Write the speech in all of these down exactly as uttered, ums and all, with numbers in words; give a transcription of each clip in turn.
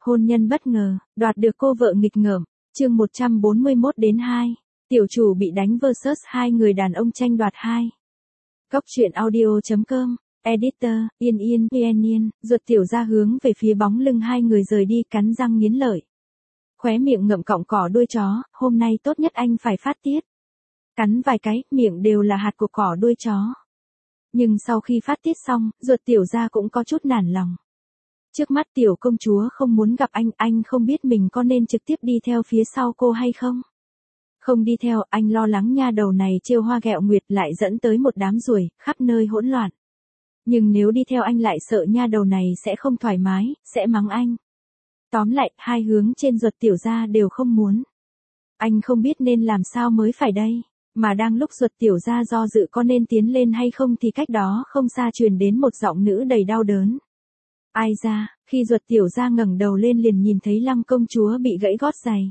Hôn nhân bất ngờ, đoạt được cô vợ nghịch ngợm, chương một trăm bốn mươi mốt đến hai. Tiểu chủ bị đánh versus hai người đàn ông tranh đoạt hai. Cốc truyện audio chấm com, editor, Yên Yên, Yên Yên, ruột tiểu ra hướng về phía bóng lưng hai người rời đi cắn răng nghiến lợi. Khóe miệng ngậm cọng cỏ đuôi chó, hôm nay tốt nhất anh phải phát tiết. Cắn vài cái, miệng đều là hạt của cỏ đuôi chó. Nhưng sau khi phát tiết xong, ruột tiểu ra cũng có chút nản lòng. Trước mắt tiểu công chúa không muốn gặp anh, anh không biết mình có nên trực tiếp đi theo phía sau cô hay không. Không đi theo, anh lo lắng nha đầu này trêu hoa ghẹo nguyệt lại dẫn tới một đám ruồi, khắp nơi hỗn loạn. Nhưng nếu đi theo anh lại sợ nha đầu này sẽ không thoải mái, sẽ mắng anh. Tóm lại, hai hướng trên ruột tiểu ra đều không muốn. Anh không biết nên làm sao mới phải đây. Mà đang lúc ruột tiểu ra do dự có nên tiến lên hay không thì cách đó không xa truyền đến một giọng nữ đầy đau đớn. Ai ra, khi ruột tiểu ra ngẩng đầu lên liền nhìn thấy Lăng công chúa bị gãy gót giày.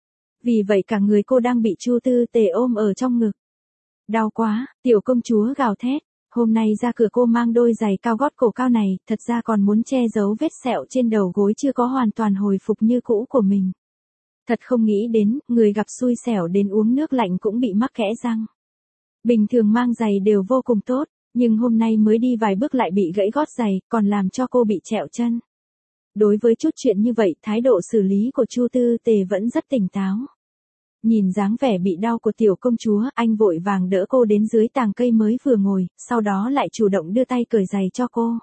Vì vậy cả người cô đang bị Chu Tư Tề ôm ở trong ngực. Đau quá, tiểu công chúa gào thét. Hôm nay ra cửa cô mang đôi giày cao gót cổ cao này, thật ra còn muốn che giấu vết sẹo trên đầu gối chưa có hoàn toàn hồi phục như cũ của mình. Thật không nghĩ đến, người gặp xui xẻo đến uống nước lạnh cũng bị mắc kẽ răng. Bình thường mang giày đều vô cùng tốt, nhưng hôm nay mới đi vài bước lại bị gãy gót giày, còn làm cho cô bị trẹo chân. Đối với chút chuyện như vậy, thái độ xử lý của Chu Tư Tề vẫn rất tỉnh táo. Nhìn dáng vẻ bị đau của tiểu công chúa, anh vội vàng đỡ cô đến dưới tàng cây mới vừa ngồi, sau đó lại chủ động đưa tay cởi giày cho cô.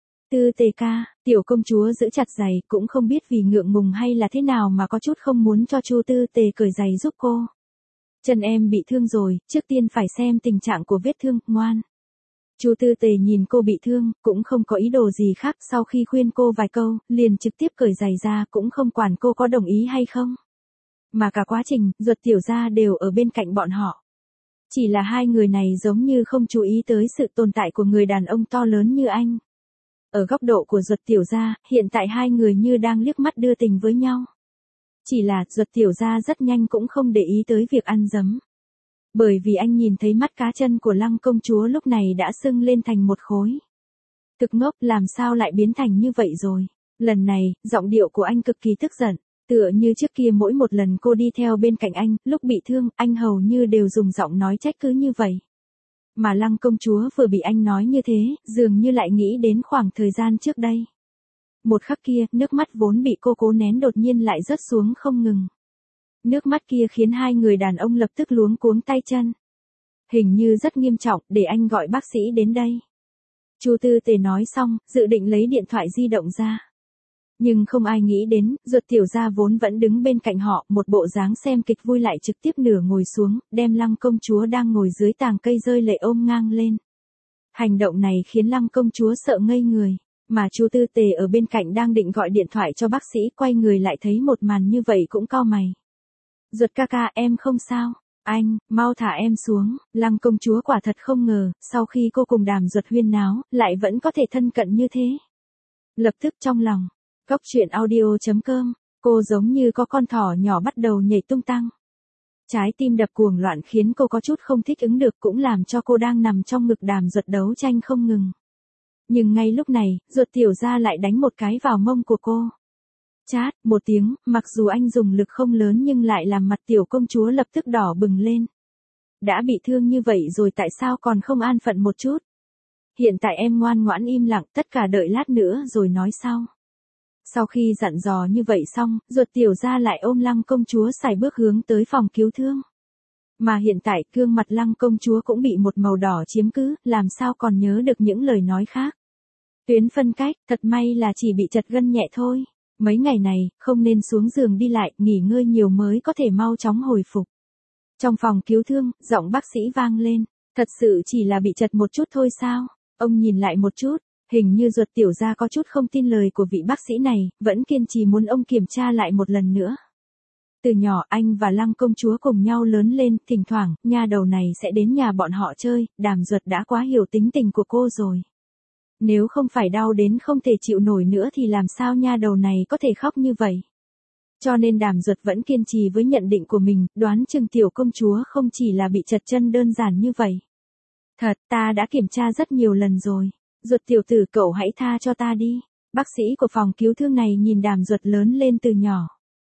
Tư Tề ca, tiểu công chúa giữ chặt giày, cũng không biết vì ngượng ngùng hay là thế nào mà có chút không muốn cho Chu Tư Tề cởi giày giúp cô. Chân em bị thương rồi, trước tiên phải xem tình trạng của vết thương, ngoan. Chu Tư Tề nhìn cô bị thương, cũng không có ý đồ gì khác, sau khi khuyên cô vài câu, liền trực tiếp cởi giày ra, cũng không quản cô có đồng ý hay không. Mà cả quá trình, ruột tiểu gia đều ở bên cạnh bọn họ. Chỉ là hai người này giống như không chú ý tới sự tồn tại của người đàn ông to lớn như anh. Ở góc độ của ruột tiểu gia, hiện tại hai người như đang liếc mắt đưa tình với nhau. Chỉ là, ruột tiểu gia rất nhanh cũng không để ý tới việc ăn dấm. Bởi vì anh nhìn thấy mắt cá chân của Lăng công chúa lúc này đã sưng lên thành một khối. Thực ngốc, làm sao lại biến thành như vậy rồi. Lần này, giọng điệu của anh cực kỳ tức giận. Tựa như trước kia mỗi một lần cô đi theo bên cạnh anh, lúc bị thương, anh hầu như đều dùng giọng nói trách cứ như vậy. Mà Lăng công chúa vừa bị anh nói như thế, dường như lại nghĩ đến khoảng thời gian trước đây. Một khắc kia, nước mắt vốn bị cô cố nén đột nhiên lại rớt xuống không ngừng. Nước mắt kia khiến hai người đàn ông lập tức luống cuống tay chân. Hình như rất nghiêm trọng, để anh gọi bác sĩ đến đây. Chu Tư Tề nói xong, dự định lấy điện thoại di động ra. Nhưng không ai nghĩ đến, ruột tiểu gia vốn vẫn đứng bên cạnh họ, một bộ dáng xem kịch vui lại trực tiếp nửa ngồi xuống, đem Lăng công chúa đang ngồi dưới tàng cây rơi lệ ôm ngang lên. Hành động này khiến Lăng công chúa sợ ngây người, mà Chu Tư Tề ở bên cạnh đang định gọi điện thoại cho bác sĩ, quay người lại thấy một màn như vậy cũng cau mày. Ruột ca ca, em không sao, anh, mau thả em xuống. Lăng công chúa quả thật không ngờ, sau khi cô cùng Đàm Duật huyên náo, lại vẫn có thể thân cận như thế. Lập tức trong lòng, cốc truyện audio chấm com, cô giống như có con thỏ nhỏ bắt đầu nhảy tung tăng. Trái tim đập cuồng loạn khiến cô có chút không thích ứng được, cũng làm cho cô đang nằm trong ngực Đàm Duật đấu tranh không ngừng. Nhưng ngay lúc này, ruột tiểu gia lại đánh một cái vào mông của cô. Chát, một tiếng, mặc dù anh dùng lực không lớn nhưng lại làm mặt tiểu công chúa lập tức đỏ bừng lên. Đã bị thương như vậy rồi tại sao còn không an phận một chút? Hiện tại em ngoan ngoãn im lặng, tất cả đợi lát nữa rồi nói sau. Sau khi dặn dò như vậy xong, ruột tiểu gia lại ôm Lăng công chúa sải bước hướng tới phòng cứu thương. Mà hiện tại, gương mặt Lăng công chúa cũng bị một màu đỏ chiếm cứ, làm sao còn nhớ được những lời nói khác. Tuyến phân cách, thật may là chỉ bị chật gân nhẹ thôi. Mấy ngày này, không nên xuống giường đi lại, nghỉ ngơi nhiều mới có thể mau chóng hồi phục. Trong phòng cứu thương, giọng bác sĩ vang lên. Thật sự chỉ là bị chật một chút thôi sao? Ông nhìn lại một chút, hình như ruột tiểu gia có chút không tin lời của vị bác sĩ này, vẫn kiên trì muốn ông kiểm tra lại một lần nữa. Từ nhỏ anh và Lăng công chúa cùng nhau lớn lên, thỉnh thoảng, nha đầu này sẽ đến nhà bọn họ chơi, Đàm Duật đã quá hiểu tính tình của cô rồi. Nếu không phải đau đến không thể chịu nổi nữa thì làm sao nha đầu này có thể khóc như vậy. Cho nên Đàm Duật vẫn kiên trì với nhận định của mình, đoán chừng tiểu công chúa không chỉ là bị chật chân đơn giản như vậy. Thật, ta đã kiểm tra rất nhiều lần rồi. Duật tiểu tử, cậu hãy tha cho ta đi. Bác sĩ của phòng cứu thương này nhìn Đàm Duật lớn lên từ nhỏ.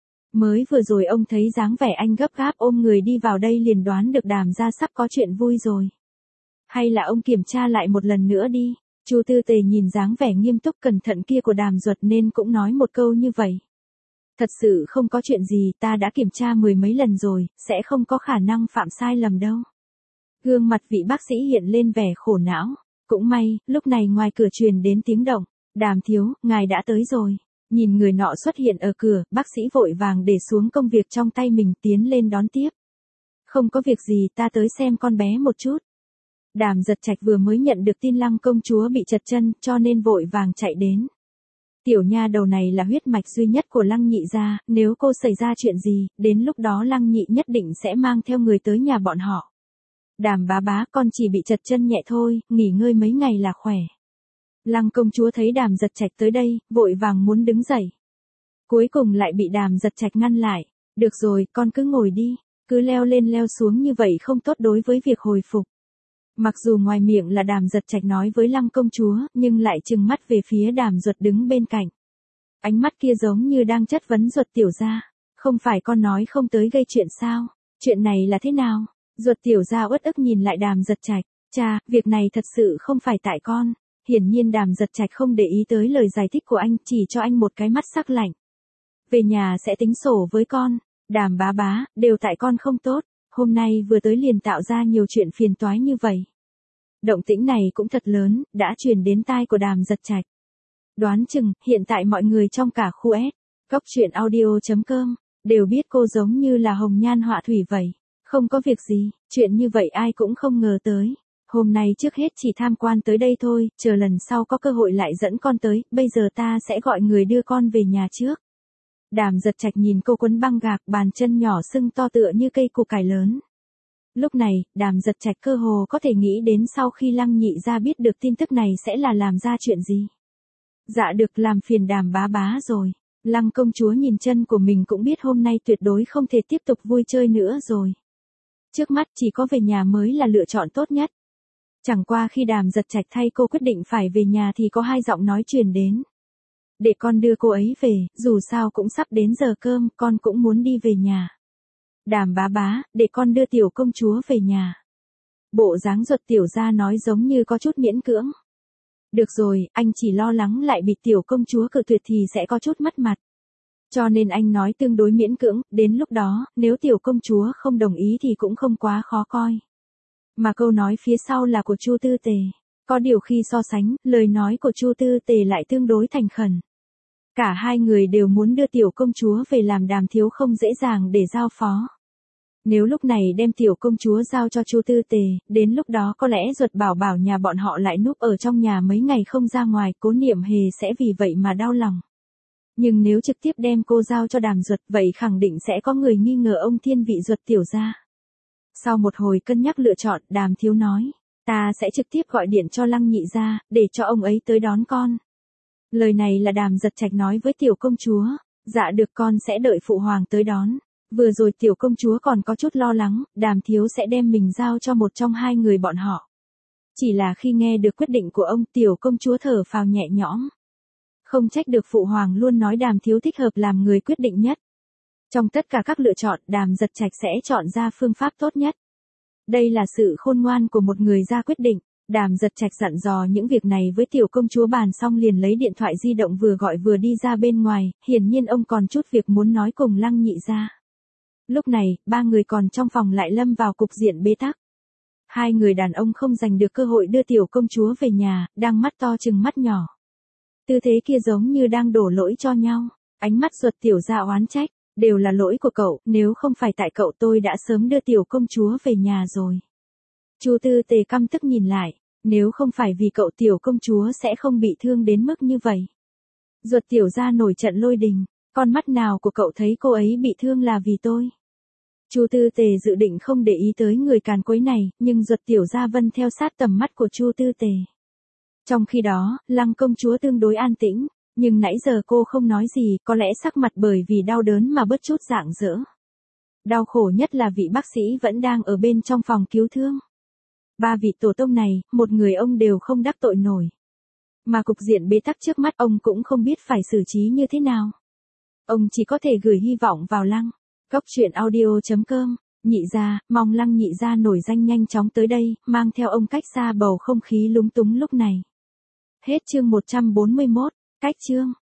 Mới vừa rồi ông thấy dáng vẻ anh gấp gáp ôm người đi vào đây liền đoán được Đàm gia sắp có chuyện vui rồi. Hay là ông kiểm tra lại một lần nữa đi. Chu Tư Tề nhìn dáng vẻ nghiêm túc cẩn thận kia của Đàm Duật nên cũng nói một câu như vậy. Thật sự không có chuyện gì, ta đã kiểm tra mười mấy lần rồi, sẽ không có khả năng phạm sai lầm đâu. Gương mặt vị bác sĩ hiện lên vẻ khổ não. Cũng may, lúc này ngoài cửa truyền đến tiếng động. Đàm thiếu, ngài đã tới rồi. Nhìn người nọ xuất hiện ở cửa, bác sĩ vội vàng để xuống công việc trong tay mình tiến lên đón tiếp. Không có việc gì, ta tới xem con bé một chút. Đàm Giật Trạch vừa mới nhận được tin Lăng công chúa bị trật chân, cho nên vội vàng chạy đến. Tiểu nha đầu này là huyết mạch duy nhất của Lăng nhị gia, nếu cô xảy ra chuyện gì, đến lúc đó Lăng nhị nhất định sẽ mang theo người tới nhà bọn họ. Đàm bá bá, con chỉ bị trật chân nhẹ thôi, nghỉ ngơi mấy ngày là khỏe. Lăng công chúa thấy Đàm Giật Trạch tới đây, vội vàng muốn đứng dậy. Cuối cùng lại bị Đàm Giật Trạch ngăn lại. Được rồi, con cứ ngồi đi, cứ leo lên leo xuống như vậy không tốt đối với việc hồi phục. Mặc dù ngoài miệng là Đàm Giật Trạch nói với Lăng công chúa, nhưng lại trừng mắt về phía Đàm Duật đứng bên cạnh. Ánh mắt kia giống như đang chất vấn Duật tiểu gia. Không phải con nói không tới gây chuyện sao? Chuyện này là thế nào? Duật tiểu gia uất ức nhìn lại Đàm Giật Trạch. Cha, việc này thật sự không phải tại con. Hiển nhiên Đàm Giật Trạch không để ý tới lời giải thích của anh, chỉ cho anh một cái mắt sắc lạnh. Về nhà sẽ tính sổ với con. Đàm bá bá, đều tại con không tốt. Hôm nay vừa tới liền tạo ra nhiều chuyện phiền toái như vậy. Động tĩnh này cũng thật lớn, đã truyền đến tai của Đàm Giật Trạch. Đoán chừng, hiện tại mọi người trong cả khu S, cốc truyện audio chấm com, đều biết cô giống như là hồng nhan họa thủy vậy. Không có việc gì, chuyện như vậy ai cũng không ngờ tới. Hôm nay trước hết chỉ tham quan tới đây thôi, chờ lần sau có cơ hội lại dẫn con tới, bây giờ ta sẽ gọi người đưa con về nhà trước. Đàm Giật Trạch nhìn cô quấn băng gạc, bàn chân nhỏ sưng to tựa như cây củ cải lớn. Lúc này, Đàm Giật Trạch cơ hồ có thể nghĩ đến sau khi Lăng nhị gia biết được tin tức này sẽ là làm ra chuyện gì. Dạ được, làm phiền Đàm bá bá rồi. Lăng công chúa nhìn chân của mình cũng biết hôm nay tuyệt đối không thể tiếp tục vui chơi nữa rồi. Trước mắt chỉ có về nhà mới là lựa chọn tốt nhất. Chẳng qua khi Đàm Giật Trạch thay cô quyết định phải về nhà thì có hai giọng nói truyền đến. Để con đưa cô ấy về, dù sao cũng sắp đến giờ cơm, con cũng muốn đi về nhà. Đàm bá bá, để con đưa tiểu công chúa về nhà. Bộ dáng Duật tiểu gia nói giống như có chút miễn cưỡng. Được rồi, anh chỉ lo lắng lại bị tiểu công chúa cự tuyệt thì sẽ có chút mất mặt. Cho nên anh nói tương đối miễn cưỡng, đến lúc đó, nếu tiểu công chúa không đồng ý thì cũng không quá khó coi. Mà câu nói phía sau là của Chu Tư Tề. Có điều khi so sánh, lời nói của Chu Tư Tề lại tương đối thành khẩn. Cả hai người đều muốn đưa tiểu công chúa về làm Đàm thiếu không dễ dàng để giao phó. Nếu lúc này đem tiểu công chúa giao cho Chu Tư Tề, đến lúc đó có lẽ Duật bảo bảo nhà bọn họ lại núp ở trong nhà mấy ngày không ra ngoài, Cố Niệm Hề sẽ vì vậy mà đau lòng. Nhưng nếu trực tiếp đem cô giao cho Đàm Duật, vậy khẳng định sẽ có người nghi ngờ ông thiên vị Duật tiểu gia. Sau một hồi cân nhắc lựa chọn, Đàm thiếu nói, ta sẽ trực tiếp gọi điện cho Lăng nhị gia, để cho ông ấy tới đón con. Lời này là Đàm Giật Trạch nói với tiểu công chúa. Dạ được, con sẽ đợi phụ hoàng tới đón. Vừa rồi tiểu công chúa còn có chút lo lắng, Đàm thiếu sẽ đem mình giao cho một trong hai người bọn họ. Chỉ là khi nghe được quyết định của ông, tiểu công chúa thở phào nhẹ nhõm. Không trách được phụ hoàng luôn nói Đàm thiếu thích hợp làm người quyết định nhất. Trong tất cả các lựa chọn, Đàm Giật Trạch sẽ chọn ra phương pháp tốt nhất. Đây là sự khôn ngoan của một người ra quyết định. Đàm Giật Trạch dặn dò những việc này với tiểu công chúa bàn xong liền lấy điện thoại di động vừa gọi vừa đi ra bên ngoài, hiển nhiên ông còn chút việc muốn nói cùng Lăng nhị gia. Lúc này, ba người còn trong phòng lại lâm vào cục diện bế tắc. Hai người đàn ông không giành được cơ hội đưa tiểu công chúa về nhà, đang mắt to chừng mắt nhỏ. Tư thế kia giống như đang đổ lỗi cho nhau, ánh mắt Duật tiểu gia oán trách, đều là lỗi của cậu, nếu không phải tại cậu tôi đã sớm đưa tiểu công chúa về nhà rồi. Chu Tư Tề căm tức nhìn lại, nếu không phải vì cậu tiểu công chúa sẽ không bị thương đến mức như vậy. Duật tiểu gia nổi trận lôi đình, con mắt nào của cậu thấy cô ấy bị thương là vì tôi. Chu Tư Tề dự định không để ý tới người càn quấy này, nhưng Duật tiểu gia vân theo sát tầm mắt của Chu Tư Tề. Trong khi đó, Lăng công chúa tương đối an tĩnh, nhưng nãy giờ cô không nói gì, có lẽ sắc mặt bởi vì đau đớn mà bớt chút rạng rỡ. Đau khổ nhất là vị bác sĩ vẫn đang ở bên trong phòng cứu thương. Ba vị tổ tông này, một người ông đều không đắc tội nổi. Mà cục diện bế tắc trước mắt ông cũng không biết phải xử trí như thế nào. Ông chỉ có thể gửi hy vọng vào Lăng. Cốc truyện audio chấm com, nhị gia, mong Lăng nhị gia nổi danh nhanh chóng tới đây, mang theo ông cách xa bầu không khí lúng túng lúc này. Hết chương một trăm bốn mươi mốt, cách chương.